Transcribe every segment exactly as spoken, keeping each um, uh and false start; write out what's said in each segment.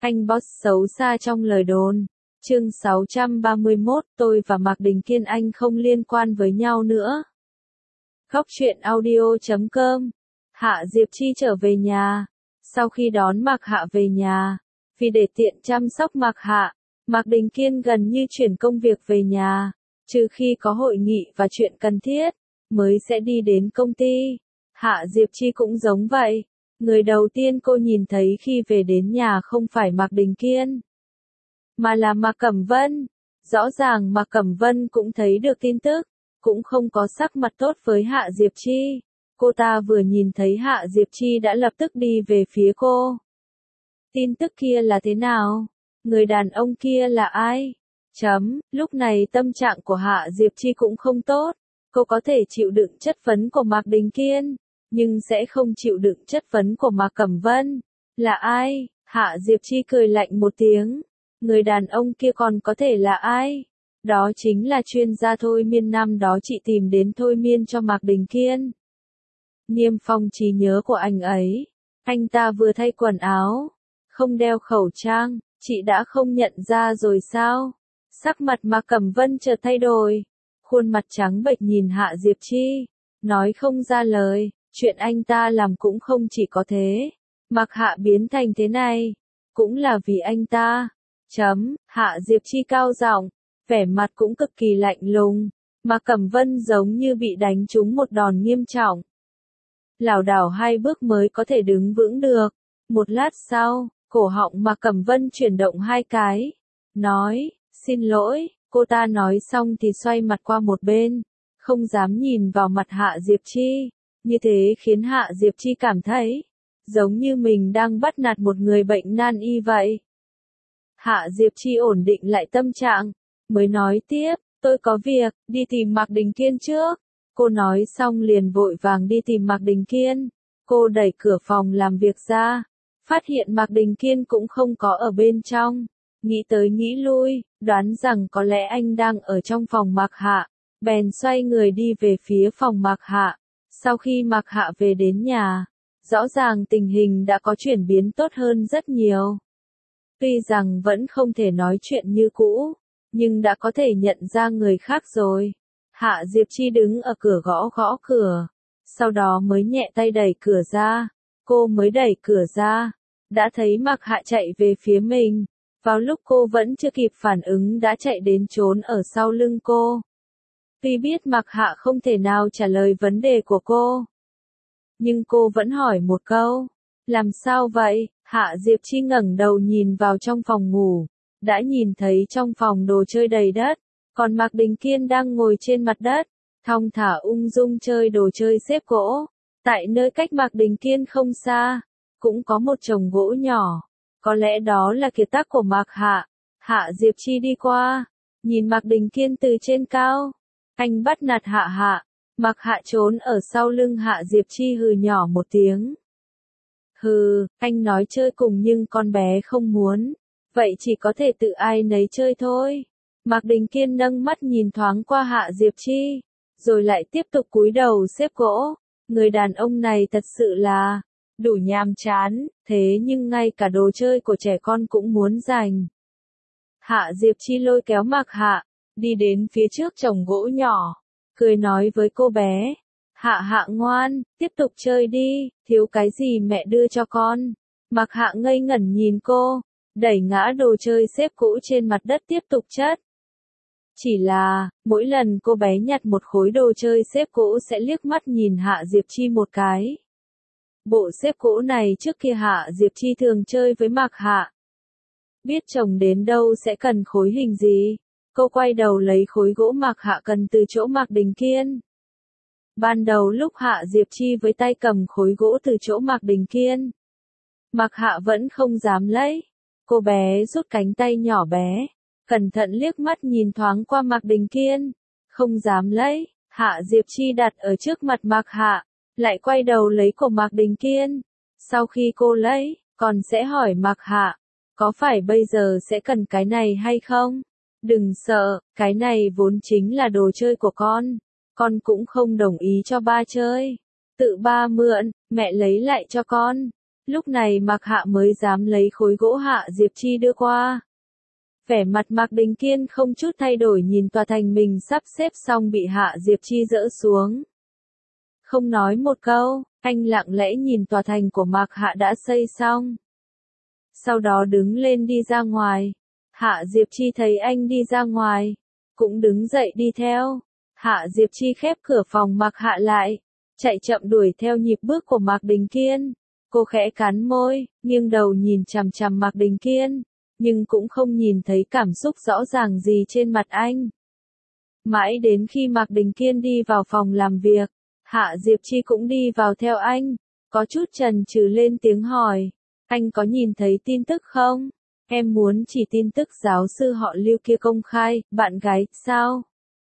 Anh boss xấu xa trong lời đồn. Chương sáu trăm ba mươi mốt, tôi và Mạc Đình Kiên Anh không liên quan với nhau nữa. Góc truyện audio chấm com. Hạ Diệp Chi trở về nhà. Sau khi đón Mạc Hạ về nhà, vì để tiện chăm sóc Mạc Hạ, Mạc Đình Kiên gần như chuyển công việc về nhà, trừ khi có hội nghị và chuyện cần thiết, mới sẽ đi đến công ty. Hạ Diệp Chi cũng giống vậy. Người đầu tiên cô nhìn thấy khi về đến nhà không phải Mạc Đình Kiên, mà là Mạc Cẩm Vân. Rõ ràng Mạc Cẩm Vân cũng thấy được tin tức, cũng không có sắc mặt tốt với Hạ Diệp Chi. Cô ta vừa nhìn thấy Hạ Diệp Chi đã lập tức đi về phía cô. Tin tức kia là thế nào? Người đàn ông kia là ai? Chấm, lúc này tâm trạng của Hạ Diệp Chi cũng không tốt. Cô có thể chịu đựng chất vấn của Mạc Đình Kiên, nhưng sẽ không chịu đựng chất vấn của Mạc Cẩm Vân. Là ai? Hạ Diệp Chi cười lạnh một tiếng. Người đàn ông kia còn có thể là ai? Đó chính là chuyên gia thôi miên năm đó chị tìm đến thôi miên cho Mạc Đình Kiên. Niêm phong trí nhớ của anh ấy. Anh ta vừa thay quần áo, không đeo khẩu trang, chị đã không nhận ra rồi sao? Sắc mặt Mạc Cẩm Vân chợt thay đổi, khuôn mặt trắng bệch nhìn Hạ Diệp Chi, nói không ra lời. Chuyện anh ta làm cũng không chỉ có thế. Mạc Hạ biến thành thế này, cũng là vì anh ta. Chấm, Hạ Diệp Chi cao giọng, vẻ mặt cũng cực kỳ lạnh lùng. Mạc Cẩm Vân giống như bị đánh trúng một đòn nghiêm trọng. Lảo đảo hai bước mới có thể đứng vững được. Một lát sau, cổ họng Mạc Cẩm Vân chuyển động hai cái. Nói, xin lỗi, cô ta nói xong thì xoay mặt qua một bên, không dám nhìn vào mặt Hạ Diệp Chi. Như thế khiến Hạ Diệp Chi cảm thấy, giống như mình đang bắt nạt một người bệnh nan y vậy. Hạ Diệp Chi ổn định lại tâm trạng, mới nói tiếp, tôi có việc, đi tìm Mạc Đình Kiên trước. Cô nói xong liền vội vàng đi tìm Mạc Đình Kiên. Cô đẩy cửa phòng làm việc ra, phát hiện Mạc Đình Kiên cũng không có ở bên trong. Nghĩ tới nghĩ lui, đoán rằng có lẽ anh đang ở trong phòng Mạc Hạ, bèn xoay người đi về phía phòng Mạc Hạ. Sau khi Mạc Hạ về đến nhà, rõ ràng tình hình đã có chuyển biến tốt hơn rất nhiều. Tuy rằng vẫn không thể nói chuyện như cũ, nhưng đã có thể nhận ra người khác rồi. Hạ Diệp Chi đứng ở cửa gõ gõ cửa, sau đó mới nhẹ tay đẩy cửa ra. Cô mới đẩy cửa ra, đã thấy Mạc Hạ chạy về phía mình. Vào lúc cô vẫn chưa kịp phản ứng đã chạy đến trốn ở sau lưng cô. Tuy biết Mạc Hạ không thể nào trả lời vấn đề của cô, nhưng cô vẫn hỏi một câu. Làm sao vậy? Hạ Diệp Chi ngẩng đầu nhìn vào trong phòng ngủ, đã nhìn thấy trong phòng đồ chơi đầy đất, còn Mạc Đình Kiên đang ngồi trên mặt đất, thong thả ung dung chơi đồ chơi xếp gỗ. Tại nơi cách Mạc Đình Kiên không xa, cũng có một chồng gỗ nhỏ, có lẽ đó là kiệt tác của Mạc Hạ. Hạ Diệp Chi đi qua, nhìn Mạc Đình Kiên từ trên cao. Anh bắt nạt Hạ Hạ. Mạc Hạ trốn ở sau lưng Hạ Diệp Chi hừ nhỏ một tiếng. Hừ, anh nói chơi cùng nhưng con bé không muốn, vậy chỉ có thể tự ai nấy chơi thôi. Mạc Đình Kiên nâng mắt nhìn thoáng qua Hạ Diệp Chi, rồi lại tiếp tục cúi đầu xếp gỗ. Người đàn ông này thật sự là đủ nhàm chán, thế nhưng ngay cả đồ chơi của trẻ con cũng muốn giành. Hạ Diệp Chi lôi kéo Mạc Hạ, đi đến phía trước chồng gỗ nhỏ, cười nói với cô bé. Hạ Hạ ngoan, tiếp tục chơi đi, thiếu cái gì mẹ đưa cho con. Mạc Hạ ngây ngẩn nhìn cô, đẩy ngã đồ chơi xếp cũ trên mặt đất tiếp tục chất. Chỉ là, mỗi lần cô bé nhặt một khối đồ chơi xếp cũ sẽ liếc mắt nhìn Hạ Diệp Chi một cái. Bộ xếp cũ này trước kia Hạ Diệp Chi thường chơi với Mạc Hạ. Biết chồng đến đâu sẽ cần khối hình gì, cô quay đầu lấy khối gỗ Mạc Hạ cần từ chỗ Mạc Đình Kiên. Ban đầu lúc Hạ Diệp Chi với tay cầm khối gỗ từ chỗ Mạc Đình Kiên, Mạc Hạ vẫn không dám lấy. Cô bé rút cánh tay nhỏ bé, cẩn thận liếc mắt nhìn thoáng qua Mạc Đình Kiên, không dám lấy. Hạ Diệp Chi đặt ở trước mặt Mạc Hạ, lại quay đầu lấy của Mạc Đình Kiên. Sau khi cô lấy, còn sẽ hỏi Mạc Hạ, có phải bây giờ sẽ cần cái này hay không? Đừng sợ, cái này vốn chính là đồ chơi của con, con cũng không đồng ý cho ba chơi. Tự ba mượn, mẹ lấy lại cho con. Lúc này Mạc Hạ mới dám lấy khối gỗ Hạ Diệp Chi đưa qua. Vẻ mặt Mạc Đình Kiên không chút thay đổi nhìn tòa thành mình sắp xếp xong bị Hạ Diệp Chi dỡ xuống. Không nói một câu, anh lặng lẽ nhìn tòa thành của Mạc Hạ đã xây xong. Sau đó đứng lên đi ra ngoài. Hạ Diệp Chi thấy anh đi ra ngoài, cũng đứng dậy đi theo. Hạ Diệp Chi khép cửa phòng Mạc Hạ lại, chạy chậm đuổi theo nhịp bước của Mạc Đình Kiên. Cô khẽ cắn môi, nghiêng đầu nhìn chằm chằm Mạc Đình Kiên, nhưng cũng không nhìn thấy cảm xúc rõ ràng gì trên mặt anh. Mãi đến khi Mạc Đình Kiên đi vào phòng làm việc, Hạ Diệp Chi cũng đi vào theo anh, có chút chần chừ lên tiếng hỏi, anh có nhìn thấy tin tức không? Em muốn chỉ tin tức giáo sư họ Lưu kia công khai, bạn gái, sao?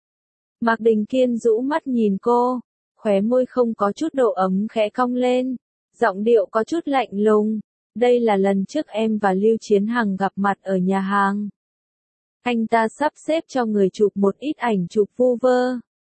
Mạc Đình Kiên rũ mắt nhìn cô, khóe môi không có chút độ ấm khẽ cong lên, giọng điệu có chút lạnh lùng. Đây là lần trước em và Lưu Chiến Hằng gặp mặt ở nhà hàng. Anh ta sắp xếp cho người chụp một ít ảnh chụp vu vơ.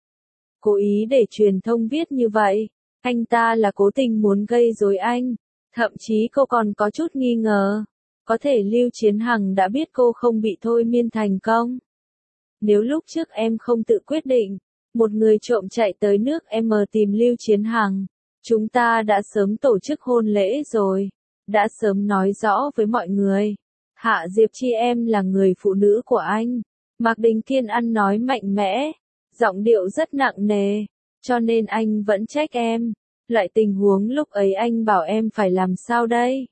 Cố ý để truyền thông viết như vậy, anh ta là cố tình muốn gây rối anh. Thậm chí cô còn có chút nghi ngờ, có thể Lưu Chiến Hằng đã biết cô không bị thôi miên thành công. Nếu lúc trước em không tự quyết định, một người trộm chạy tới nước em tìm Lưu Chiến Hằng, chúng ta đã sớm tổ chức hôn lễ rồi, đã sớm nói rõ với mọi người. Hạ Diệp Chi em là người phụ nữ của anh. Mạc Đình Kiên ăn nói mạnh mẽ, giọng điệu rất nặng nề, cho nên anh vẫn trách em. Loại tình huống lúc ấy anh bảo em phải làm sao đây?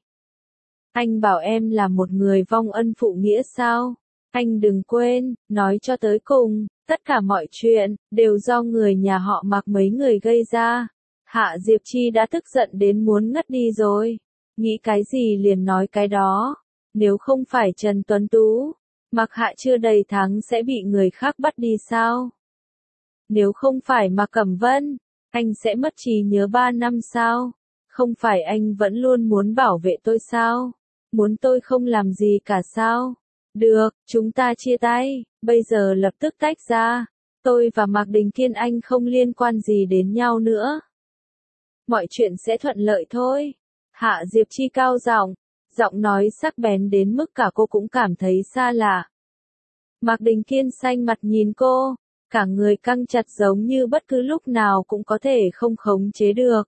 Anh bảo em là một người vong ân phụ nghĩa sao? Anh đừng quên, nói cho tới cùng, tất cả mọi chuyện, đều do người nhà họ Mạc mấy người gây ra. Hạ Diệp Chi đã tức giận đến muốn ngất đi rồi. Nghĩ cái gì liền nói cái đó. Nếu không phải Trần Tuấn Tú, Mạc Hạ chưa đầy tháng sẽ bị người khác bắt đi sao? Nếu không phải Mạc Cẩm Vân, anh sẽ mất trí nhớ ba năm sao? Không phải anh vẫn luôn muốn bảo vệ tôi sao? Muốn tôi không làm gì cả sao? Được, chúng ta chia tay, bây giờ lập tức tách ra. Tôi và Mạc Đình Kiên anh không liên quan gì đến nhau nữa. Mọi chuyện sẽ thuận lợi thôi. Hạ Diệp Chi cao giọng, giọng nói sắc bén đến mức cả cô cũng cảm thấy xa lạ. Mạc Đình Kiên xanh mặt nhìn cô, cả người căng chặt giống như bất cứ lúc nào cũng có thể không khống chế được.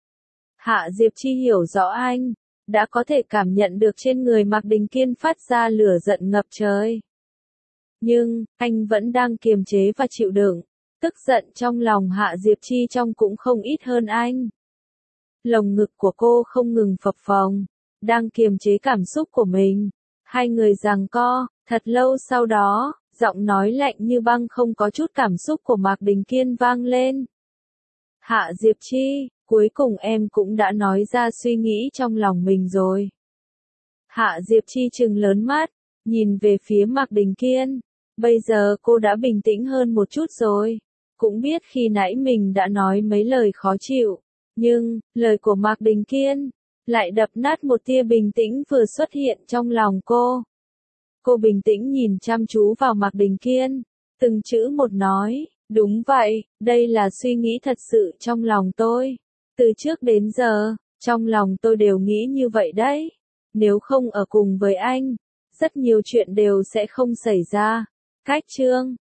Hạ Diệp Chi hiểu rõ anh, đã có thể cảm nhận được trên người Mạc Đình Kiên phát ra lửa giận ngập trời. Nhưng, anh vẫn đang kiềm chế và chịu đựng, tức giận trong lòng Hạ Diệp Chi trong cũng không ít hơn anh. Lồng ngực của cô không ngừng phập phồng, đang kiềm chế cảm xúc của mình. Hai người giằng co, thật lâu sau đó, giọng nói lạnh như băng không có chút cảm xúc của Mạc Đình Kiên vang lên. Hạ Diệp Chi, cuối cùng em cũng đã nói ra suy nghĩ trong lòng mình rồi. Hạ Diệp Chi trừng lớn mắt, nhìn về phía Mạc Đình Kiên. Bây giờ cô đã bình tĩnh hơn một chút rồi. Cũng biết khi nãy mình đã nói mấy lời khó chịu. Nhưng, lời của Mạc Đình Kiên lại đập nát một tia bình tĩnh vừa xuất hiện trong lòng cô. Cô bình tĩnh nhìn chăm chú vào Mạc Đình Kiên, từng chữ một nói, đúng vậy, đây là suy nghĩ thật sự trong lòng tôi. Từ trước đến giờ, trong lòng tôi đều nghĩ như vậy đấy. Nếu không ở cùng với anh, rất nhiều chuyện đều sẽ không xảy ra. Cách chương